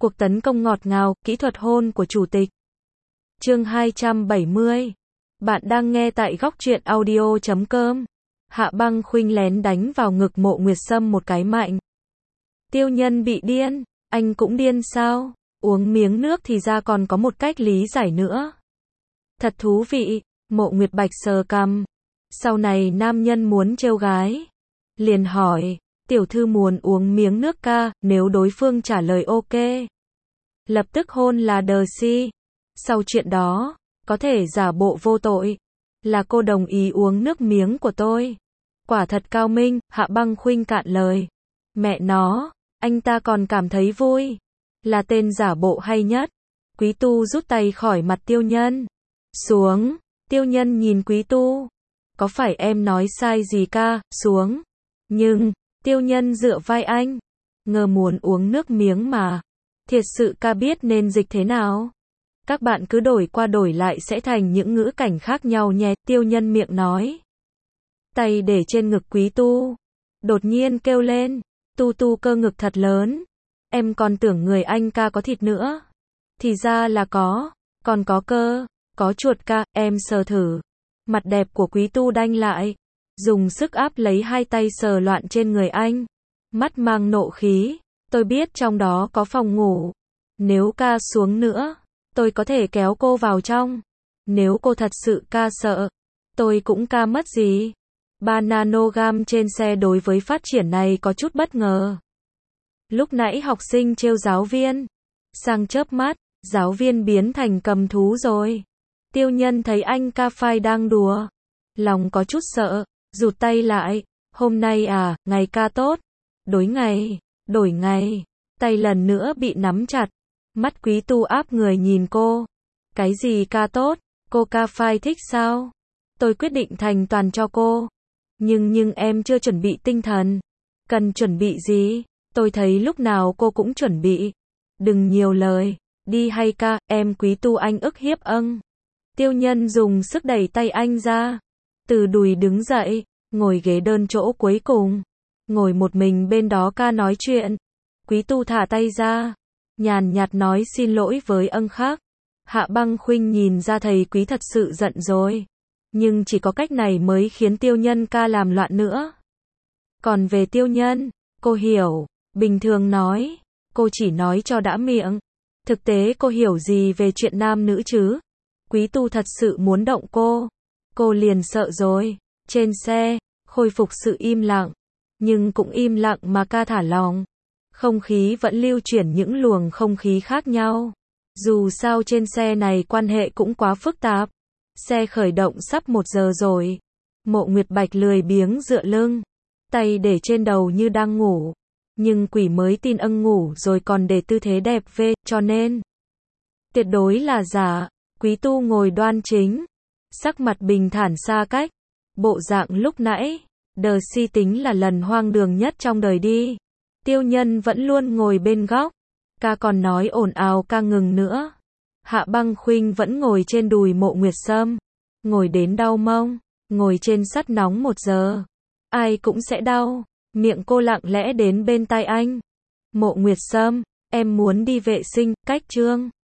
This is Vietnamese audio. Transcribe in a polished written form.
Cuộc tấn công ngọt ngào, kỹ thuật hôn của chủ tịch. Chương 270. Bạn đang nghe tại góc truyện audio.com. Hạ Băng Khuynh lén đánh vào ngực Mộ Nguyệt Sâm một cái mạnh. Tiêu Nhân bị điên, anh cũng điên sao? Uống miếng nước thì ra còn có một cách lý giải nữa. Thật thú vị, Mộ Nguyệt Bạch sờ cằm. Sau này nam nhân muốn trêu gái, liền hỏi, tiểu thư muốn uống miếng nước ca, nếu đối phương trả lời ok, lập tức hôn là đờ si. Sau chuyện đó, có thể giả bộ vô tội, là cô đồng ý uống nước miếng của tôi. Quả thật cao minh, Hạ Băng Khuynh cạn lời. Mẹ nó, anh ta còn cảm thấy vui. Là tên giả bộ hay nhất. Quý Tu rút tay khỏi mặt Tiêu Nhân. Xuống, Tiêu Nhân nhìn Quý Tu. Có phải em nói sai gì ca, xuống. Nhưng, Tiêu Nhân dựa vai anh. Ngờ muốn uống nước miếng mà. Thiệt sự ca biết nên dịch thế nào. Các bạn cứ đổi qua đổi lại sẽ thành những ngữ cảnh khác nhau nhé. Tiêu Nhân miệng nói. Tay để trên ngực Quý Tu. Đột nhiên kêu lên. Tu Tu cơ ngực thật lớn. Em còn tưởng người anh ca có thịt nữa. Thì ra là có. Còn có cơ. Có chuột ca, em sờ thử. Mặt đẹp của Quý Tu đanh lại. Dùng sức áp lấy hai tay sờ loạn trên người anh. Mắt mang nộ khí. Tôi biết trong đó có phòng ngủ. Nếu ca xuống nữa, tôi có thể kéo cô vào trong. Nếu cô thật sự ca sợ, tôi cũng ca mất gì. 3 nanogam trên xe đối với phát triển này có chút bất ngờ. Lúc nãy học sinh trêu giáo viên. Sang chớp mắt, giáo viên biến thành cầm thú rồi. Tiêu Nhân thấy anh ca phai đang đùa. Lòng có chút sợ, rụt tay lại. Hôm nay à, ngày ca tốt. Đổi ngày. Tay lần nữa bị nắm chặt. Mắt Quý Tu áp người nhìn cô. Cái gì ca tốt? Cô ca phai thích sao? Tôi quyết định thành toàn cho cô. Nhưng em chưa chuẩn bị tinh thần. Cần chuẩn bị gì? Tôi thấy lúc nào cô cũng chuẩn bị. Đừng nhiều lời. Đi hay ca, em Quý Tu anh ức hiếp âng. Tiêu Nhân dùng sức đẩy tay anh ra. Từ đùi đứng dậy, ngồi ghế đơn chỗ cuối cùng. Ngồi một mình bên đó ca nói chuyện. Quý Tu thả tay ra. Nhàn nhạt nói xin lỗi với âng khác. Hạ Băng Khuynh nhìn ra thầy Quý thật sự giận rồi. Nhưng chỉ có cách này mới khiến Tiêu Nhân ca làm loạn nữa. Còn về Tiêu Nhân, cô hiểu. Bình thường nói, cô chỉ nói cho đã miệng. Thực tế cô hiểu gì về chuyện nam nữ chứ? Quý Tu thật sự muốn động cô liền sợ rồi. Trên xe, khôi phục sự im lặng. Nhưng cũng im lặng mà ca thả lòng. Không khí vẫn lưu chuyển những luồng không khí khác nhau. Dù sao trên xe này quan hệ cũng quá phức tạp. Xe khởi động sắp 1 giờ rồi. Mộ Nguyệt Bạch lười biếng dựa lưng. Tay để trên đầu như đang ngủ. Nhưng quỷ mới tin âng ngủ rồi còn để tư thế đẹp về, cho nên tuyệt đối là giả. Quý Tu ngồi đoan chính. Sắc mặt bình thản xa cách. Bộ dạng lúc nãy. Đờ si tính là lần hoang đường nhất trong đời đi. Tiêu Nhân vẫn luôn ngồi bên góc. Ca còn nói ồn ào ca ngừng nữa. Hạ Băng Khuynh vẫn ngồi trên đùi Mộ Nguyệt Sâm. Ngồi đến đau mông. Ngồi trên sắt nóng 1 giờ. Ai cũng sẽ đau. Miệng cô lặng lẽ đến bên tai anh. Mộ Nguyệt Sâm, em muốn đi vệ sinh, cách chương.